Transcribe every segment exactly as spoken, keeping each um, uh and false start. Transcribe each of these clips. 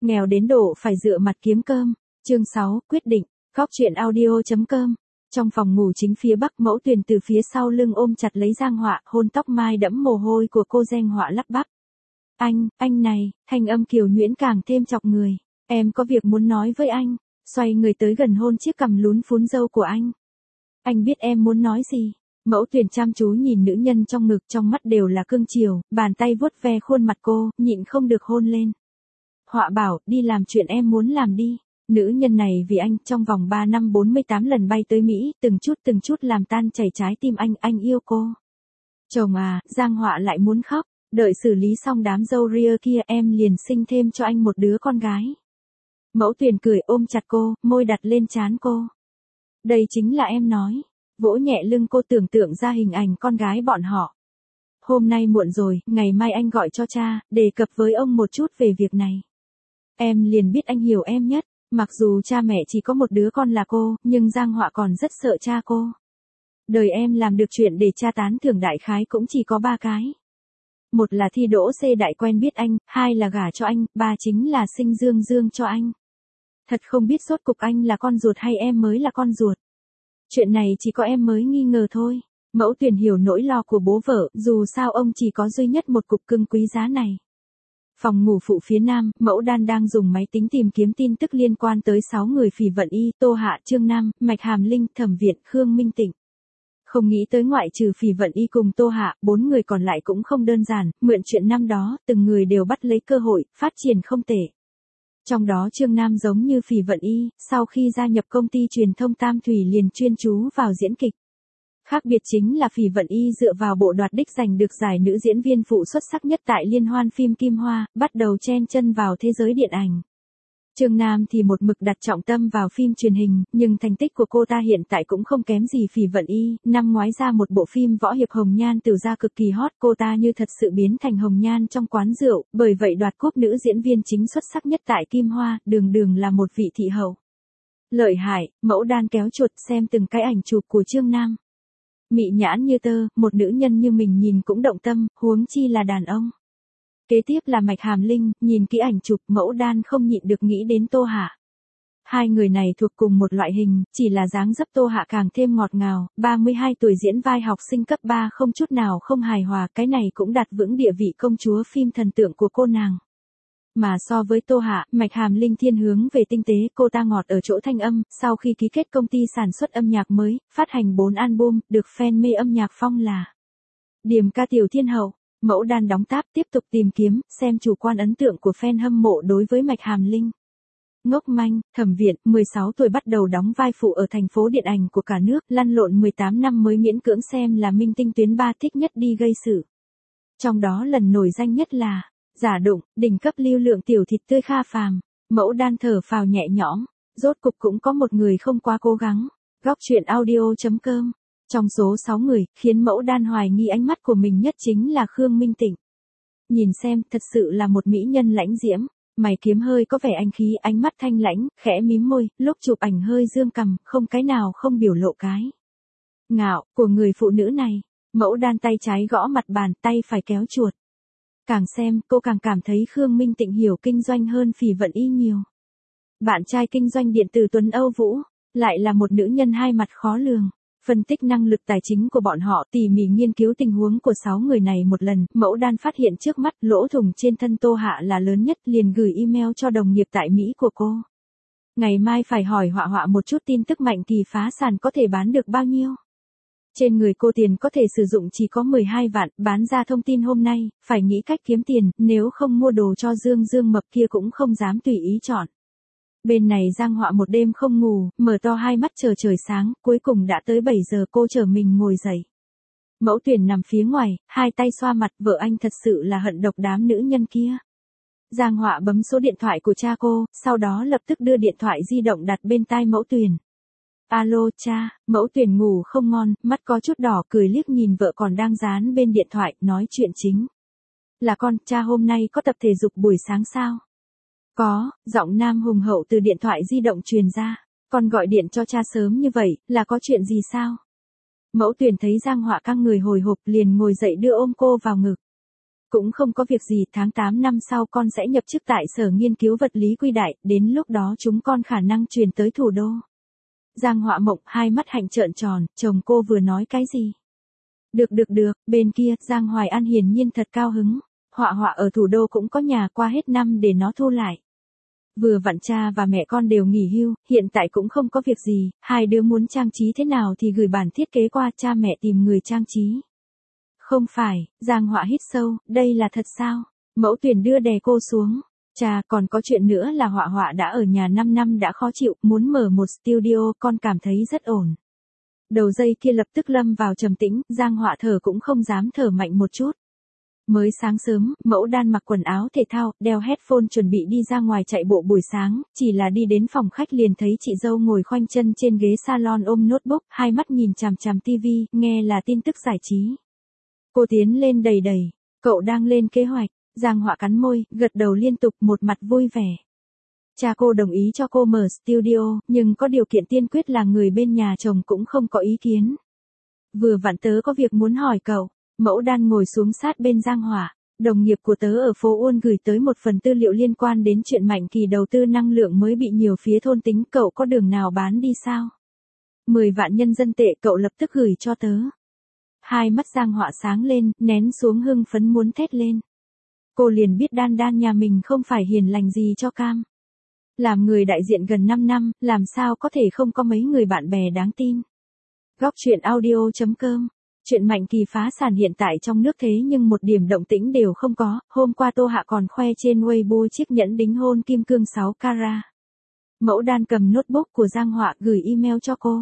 Nghèo đến độ phải dựa mặt kiếm cơm. Chương sáu, quyết định. Góc chuyện audio chấm com. Trong phòng ngủ chính phía bắc, Mẫu Tuyền từ phía sau lưng ôm chặt lấy Giang Họa, hôn tóc mai đẫm mồ hôi của cô. Giang Họa lắp bắp. Anh, anh này, thanh âm kiều nhuyễn càng thêm chọc người. Em có việc muốn nói với anh. Xoay người tới gần hôn chiếc cằm lún phún râu của anh. Anh biết em muốn nói gì. Mẫu Tuyền chăm chú nhìn nữ nhân trong ngực, trong mắt đều là cương chiều, bàn tay vuốt ve khuôn mặt cô, nhịn không được hôn lên. Họa bảo, đi làm chuyện em muốn làm đi. Nữ nhân này vì anh, trong vòng ba năm bốn mươi tám lần bay tới Mỹ, từng chút từng chút làm tan chảy trái tim anh, anh yêu cô. Chồng à, Giang Họa lại muốn khóc, đợi xử lý xong đám dâu ria kia em liền sinh thêm cho anh một đứa con gái. Mẫu Tuyền cười ôm chặt cô, môi đặt lên trán cô. Đây chính là em nói. Vỗ nhẹ lưng cô, tưởng tượng ra hình ảnh con gái bọn họ. Hôm nay muộn rồi, ngày mai anh gọi cho cha, đề cập với ông một chút về việc này. Em liền biết anh hiểu em nhất, mặc dù cha mẹ chỉ có một đứa con là cô, nhưng Giang Họa còn rất sợ cha cô. Đời em làm được chuyện để cha tán thưởng đại khái cũng chỉ có ba cái. Một là thi đỗ C đại quen biết anh, hai là gả cho anh, ba chính là sinh Dương Dương cho anh. Thật không biết rốt cục anh là con ruột hay em mới là con ruột. Chuyện này chỉ có em mới nghi ngờ thôi. Mẫu Tuyền hiểu nỗi lo của bố vợ, dù sao ông chỉ có duy nhất một cục cưng quý giá này. Phòng ngủ phụ phía nam, Mẫu Đan đang dùng máy tính tìm kiếm tin tức liên quan tới sáu người Phỉ Vận Y, Tô Hạ, Trương Nam, Mạch Hàm Linh, Thẩm Việt, Khương Minh Tịnh. Không nghĩ tới ngoại trừ Phỉ Vận Y cùng Tô Hạ, bốn người còn lại cũng không đơn giản, mượn chuyện năm đó, từng người đều bắt lấy cơ hội, phát triển không tệ. Trong đó Trương Nam giống như Phỉ Vận Y, sau khi gia nhập công ty truyền thông Tam Thủy liền chuyên chú vào diễn kịch. Khác biệt chính là Phỉ Vận Y dựa vào bộ đoạt đích giành được giải nữ diễn viên phụ xuất sắc nhất tại Liên hoan phim Kim Hoa, bắt đầu chen chân vào thế giới điện ảnh. Trương Nam thì một mực đặt trọng tâm vào phim truyền hình, nhưng thành tích của cô ta hiện tại cũng không kém gì Phỉ Vận Y, năm ngoái ra một bộ phim võ hiệp Hồng Nhan Tử Gia cực kỳ hot, cô ta như thật sự biến thành Hồng Nhan trong quán rượu, bởi vậy đoạt cúp nữ diễn viên chính xuất sắc nhất tại Kim Hoa, đường đường là một vị thị hậu. Lợi hại, Mẫu Đan kéo chuột xem từng cái ảnh chụp của Trương Nam. Mị nhãn như tơ, một nữ nhân như mình nhìn cũng động tâm, huống chi là đàn ông. Kế tiếp là Mạch Hàm Linh, nhìn kỹ ảnh chụp, Mẫu Đan không nhịn được nghĩ đến Tô Hạ. Hai người này thuộc cùng một loại hình, chỉ là dáng dấp Tô Hạ càng thêm ngọt ngào, ba mươi hai tuổi diễn vai học sinh cấp ba không chút nào không hài hòa, cái này cũng đặt vững địa vị công chúa phim thần tượng của cô nàng. Mà so với Tô Hạ, Mạch Hàm Linh thiên hướng về tinh tế, cô ta ngọt ở chỗ thanh âm, sau khi ký kết công ty sản xuất âm nhạc mới, phát hành bốn album, được fan mê âm nhạc phong là Điềm ca tiểu thiên hậu. Mẫu Đan đóng táp tiếp tục tìm kiếm, xem chủ quan ấn tượng của fan hâm mộ đối với Mạch Hàm Linh. Ngốc manh, Thẩm Việt, mười sáu tuổi bắt đầu đóng vai phụ ở thành phố điện ảnh của cả nước, lăn lộn mười tám năm mới miễn cưỡng xem là minh tinh tuyến ba thích nhất đi gây sự. Trong đó lần nổi danh nhất là Giả Đụng, đỉnh cấp lưu lượng tiểu thịt tươi Kha Phàm. Mẫu Đan thở phào nhẹ nhõm, rốt cục cũng có một người không quá cố gắng. Góc chuyện audio chấm com. Trong số sáu người, khiến Mẫu Đan hoài nghi ánh mắt của mình nhất chính là Khương Minh Tịnh. Nhìn xem, thật sự là một mỹ nhân lãnh diễm, mày kiếm hơi có vẻ anh khí, ánh mắt thanh lãnh, khẽ mím môi, lúc chụp ảnh hơi dương cằm, không cái nào không biểu lộ cái ngạo của người phụ nữ này. Mẫu Đan tay trái gõ mặt bàn, tay phải kéo chuột. Càng xem, cô càng cảm thấy Khương Minh Tịnh hiểu kinh doanh hơn Phỉ Vận Y nhiều. Bạn trai kinh doanh điện tử Tuấn Âu Vũ, lại là một nữ nhân hai mặt khó lường. Phân tích năng lực tài chính của bọn họ, tỉ mỉ nghiên cứu tình huống của sáu người này một lần, Mẫu Đan phát hiện trước mắt lỗ thủng trên thân Tô Hạ là lớn nhất, liền gửi email cho đồng nghiệp tại Mỹ của cô. Ngày mai phải hỏi Họa Họa một chút tin tức Mạnh Kỳ phá sản có thể bán được bao nhiêu. Trên người cô tiền có thể sử dụng chỉ có mười hai vạn, bán ra thông tin hôm nay, phải nghĩ cách kiếm tiền, nếu không mua đồ cho Dương Dương mập kia cũng không dám tùy ý chọn. Bên này Giang Họa một đêm không ngủ, mở to hai mắt chờ trời sáng, cuối cùng đã tới bảy giờ cô chở mình ngồi dậy. Mẫu Tuyền nằm phía ngoài, hai tay xoa mặt, vợ anh thật sự là hận độc đám nữ nhân kia. Giang Họa bấm số điện thoại của cha cô, sau đó lập tức đưa điện thoại di động đặt bên tai Mẫu Tuyền. Alo cha, Mẫu Tuyền ngủ không ngon, mắt có chút đỏ, cười liếc nhìn vợ còn đang dán bên điện thoại, nói chuyện chính. Là con, cha hôm nay có tập thể dục buổi sáng sao? Có, giọng nam hùng hậu từ điện thoại di động truyền ra. Con gọi điện cho cha sớm như vậy, là có chuyện gì sao? Mẫu Tuyền thấy Giang Họa căng người hồi hộp liền ngồi dậy đưa ôm cô vào ngực. Cũng không có việc gì, tháng tám năm sau con sẽ nhập chức tại Sở Nghiên cứu Vật lý Quy Đại, đến lúc đó chúng con khả năng chuyển tới thủ đô. Giang Họa Mộng hai mắt hạnh trợn tròn, chồng cô vừa nói cái gì? Được được được, bên kia, Giang Hoài An hiển nhiên thật cao hứng. Họa Họa ở thủ đô cũng có nhà, qua hết năm để nó thu lại. Vừa vặn cha và mẹ con đều nghỉ hưu, hiện tại cũng không có việc gì, hai đứa muốn trang trí thế nào thì gửi bản thiết kế qua, cha mẹ tìm người trang trí. Không phải, Giang Họa hít sâu, đây là thật sao? Mẫu Tuyền đưa đè cô xuống. Cha, còn có chuyện nữa là Họa Họa đã ở nhà năm năm đã khó chịu, muốn mở một studio, con cảm thấy rất ổn. Đầu dây kia lập tức lâm vào trầm tĩnh, Giang Họa thở cũng không dám thở mạnh một chút. Mới sáng sớm, Mẫu Đan mặc quần áo thể thao, đeo headphone chuẩn bị đi ra ngoài chạy bộ buổi sáng, chỉ là đi đến phòng khách liền thấy chị dâu ngồi khoanh chân trên ghế salon ôm notebook, hai mắt nhìn chằm chằm tivi, nghe là tin tức giải trí. Cô tiến lên đầy đầy, cậu đang lên kế hoạch, Giang Họa cắn môi, gật đầu liên tục, một mặt vui vẻ. Cha cô đồng ý cho cô mở studio, nhưng có điều kiện tiên quyết là người bên nhà chồng cũng không có ý kiến. Vừa vặn tớ có việc muốn hỏi cậu. Mẫu Đan ngồi xuống sát bên Giang Họa, đồng nghiệp của tớ ở phố Uôn gửi tới một phần tư liệu liên quan đến chuyện Mạnh Kỳ đầu tư năng lượng mới bị nhiều phía thôn tính, cậu có đường nào bán đi sao? mười vạn nhân dân tệ, cậu lập tức gửi cho tớ. Hai mắt Giang Họa sáng lên, nén xuống hưng phấn muốn thét lên. Cô liền biết Đan Đan nhà mình không phải hiền lành gì cho cam. Làm người đại diện gần năm năm, làm sao có thể không có mấy người bạn bè đáng tin. Góc truyện audio chấm com. Chuyện Mạnh Kỳ phá sản hiện tại trong nước thế nhưng một điểm động tĩnh đều không có, hôm qua Tô Hạ còn khoe trên Weibo chiếc nhẫn đính hôn kim cương sáu carat. Mẫu Đan cầm notebook của Giang Họa gửi email cho cô.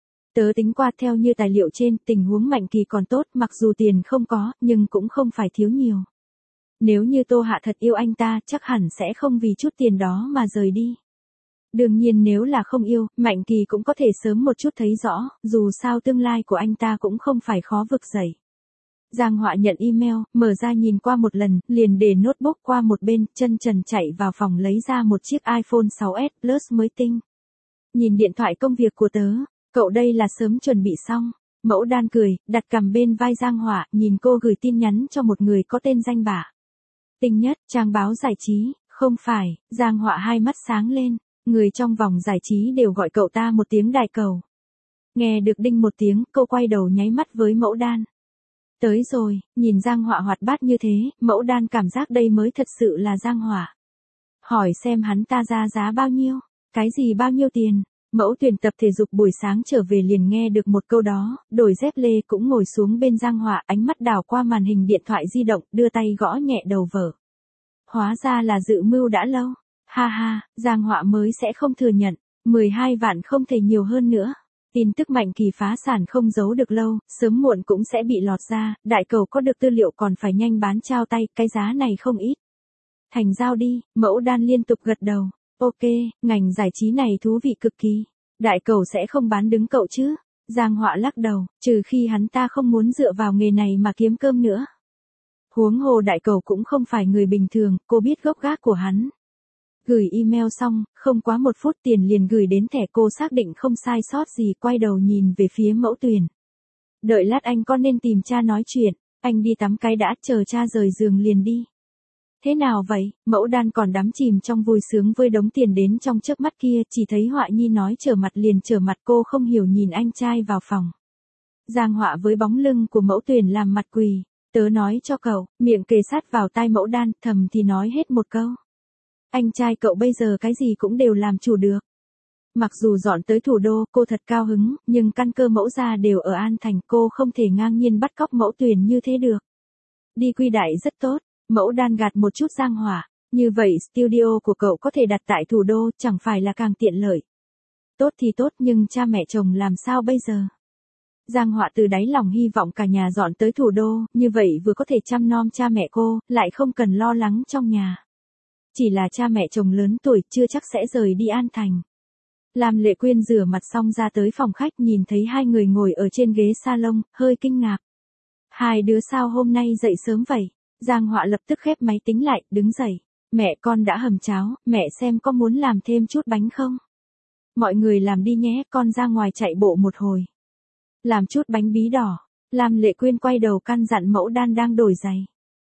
Tớ tính qua theo như tài liệu trên, tình huống Mạnh Kỳ còn tốt, mặc dù tiền không có, nhưng cũng không phải thiếu nhiều. Nếu như Tô Hạ thật yêu anh ta, chắc hẳn sẽ không vì chút tiền đó mà rời đi. Đương nhiên nếu là không yêu, Mạnh Kỳ cũng có thể sớm một chút thấy rõ, dù sao tương lai của anh ta cũng không phải khó vực dậy. Giang Họa nhận email, mở ra nhìn qua một lần, liền để notebook qua một bên, chân trần chạy vào phòng lấy ra một chiếc iPhone sáu S Plus mới tinh. Nhìn điện thoại công việc của tớ, cậu đây là sớm chuẩn bị xong. Mẫu Đan cười, đặt cằm bên vai Giang Họa, nhìn cô gửi tin nhắn cho một người có tên danh bạ. Tinh Nhất, trang báo giải trí, không phải, Giang Họa hai mắt sáng lên. Người trong vòng giải trí đều gọi cậu ta một tiếng đại cầu. Nghe được đinh một tiếng, cô quay đầu nháy mắt với Mẫu Đan. Tới rồi, nhìn Giang Họa hoạt bát như thế, Mẫu Đan cảm giác đây mới thật sự là Giang Họa. Hỏi xem hắn ta ra giá bao nhiêu, cái gì bao nhiêu tiền. Mẫu Tuyền tập thể dục buổi sáng trở về liền nghe được một câu đó, đổi dép lê cũng ngồi xuống bên Giang Họa, ánh mắt đảo qua màn hình điện thoại di động, đưa tay gõ nhẹ đầu vở. Hóa ra là dự mưu đã lâu. Ha ha, Giang Họa mới sẽ không thừa nhận, mười hai vạn không thể nhiều hơn nữa. Tin tức Mạnh Kỳ phá sản không giấu được lâu, sớm muộn cũng sẽ bị lọt ra, đại cầu có được tư liệu còn phải nhanh bán trao tay, cái giá này không ít. Thành giao đi, Mẫu Đan liên tục gật đầu, ok, ngành giải trí này thú vị cực kỳ. Đại cầu sẽ không bán đứng cậu chứ? Giang Họa lắc đầu, trừ khi hắn ta không muốn dựa vào nghề này mà kiếm cơm nữa. Huống hồ đại cầu cũng không phải người bình thường, cô biết gốc gác của hắn. Gửi email xong, không quá một phút tiền liền gửi đến thẻ, cô xác định không sai sót gì, quay đầu nhìn về phía Mẫu Tuyền. Đợi lát anh có nên tìm cha nói chuyện, anh đi tắm cái đã, chờ cha rời giường liền đi. Thế nào vậy? Mẫu Đan còn đắm chìm trong vui sướng với đống tiền đến trong chớp mắt kia, chỉ thấy Họa Nhi nói trở mặt liền trở mặt, cô không hiểu nhìn anh trai vào phòng. Giang Họa với bóng lưng của Mẫu Tuyền làm mặt quỳ, tớ nói cho cậu, miệng kề sát vào tai Mẫu Đan, thầm thì nói hết một câu. Anh trai cậu bây giờ cái gì cũng đều làm chủ được. Mặc dù dọn tới thủ đô, cô thật cao hứng, nhưng căn cơ Mẫu gia đều ở An Thành, cô không thể ngang nhiên bắt cóc Mẫu Tuyền như thế được. Đi Quy Đại rất tốt, Mẫu Đan gạt một chút Giang Họa, như vậy studio của cậu có thể đặt tại thủ đô, chẳng phải là càng tiện lợi. Tốt thì tốt, nhưng cha mẹ chồng làm sao bây giờ? Giang Họa từ đáy lòng hy vọng cả nhà dọn tới thủ đô, như vậy vừa có thể chăm nom cha mẹ cô, lại không cần lo lắng trong nhà. Chỉ là cha mẹ chồng lớn tuổi, chưa chắc sẽ rời đi An Thành. Lam Lệ Quyên rửa mặt xong ra tới phòng khách, nhìn thấy hai người ngồi ở trên ghế salon, hơi kinh ngạc. Hai đứa sao hôm nay dậy sớm vậy? Giang Họa lập tức khép máy tính lại, đứng dậy. Mẹ con đã hầm cháo, mẹ xem có muốn làm thêm chút bánh không? Mọi người làm đi nhé, con ra ngoài chạy bộ một hồi. Làm chút bánh bí đỏ. Lam Lệ Quyên quay đầu căn dặn Mẫu Đan đang đổi giày.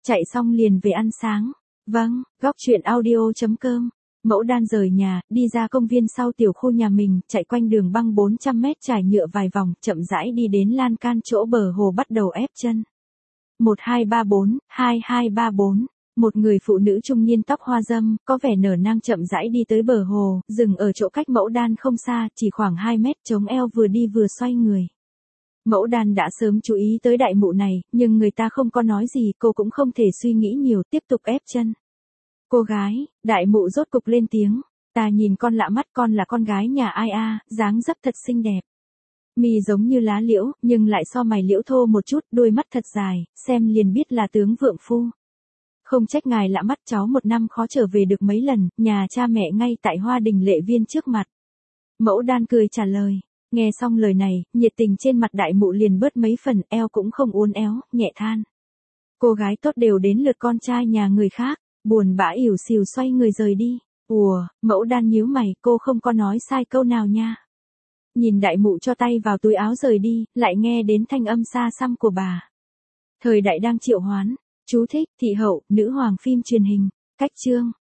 Chạy xong liền về ăn sáng. Vâng, góc chuyện audio chấm com. Mẫu Đan rời nhà, đi ra công viên sau tiểu khu nhà mình, chạy quanh đường băng bốn trăm mét trải nhựa vài vòng, chậm rãi đi đến lan can chỗ bờ hồ bắt đầu ép chân. một hai ba bốn, hai hai ba bốn. Một người phụ nữ trung niên tóc hoa râm, có vẻ nở nang chậm rãi đi tới bờ hồ, dừng ở chỗ cách Mẫu Đan không xa, chỉ khoảng hai mét, chống eo vừa đi vừa xoay người. Mẫu Đan đã sớm chú ý tới đại mụ này, nhưng người ta không có nói gì, cô cũng không thể suy nghĩ nhiều, tiếp tục ép chân. Cô gái, đại mụ rốt cục lên tiếng, ta nhìn con lạ mắt, con là con gái nhà ai a, dáng dấp thật xinh đẹp. Mi giống như lá liễu, nhưng lại so mày liễu thô một chút, đôi mắt thật dài, xem liền biết là tướng vượng phu. Không trách ngài lạ mắt, cháu một năm khó trở về được mấy lần, nhà cha mẹ ngay tại Hoa Đình Lệ Viên trước mặt. Mẫu Đan cười trả lời, nghe xong lời này, nhiệt tình trên mặt đại mụ liền bớt mấy phần, eo cũng không uốn éo, nhẹ than. Cô gái tốt đều đến lượt con trai nhà người khác, buồn bã ỉu xìu xoay người rời đi. Ủa, Mẫu Đan nhíu mày, cô không có nói sai câu nào nha. Nhìn đại mụ cho tay vào túi áo rời đi, lại nghe đến thanh âm xa xăm của bà. Thời đại đang triệu hoán. Chú thích, thị hậu, nữ hoàng phim truyền hình. Cách chương.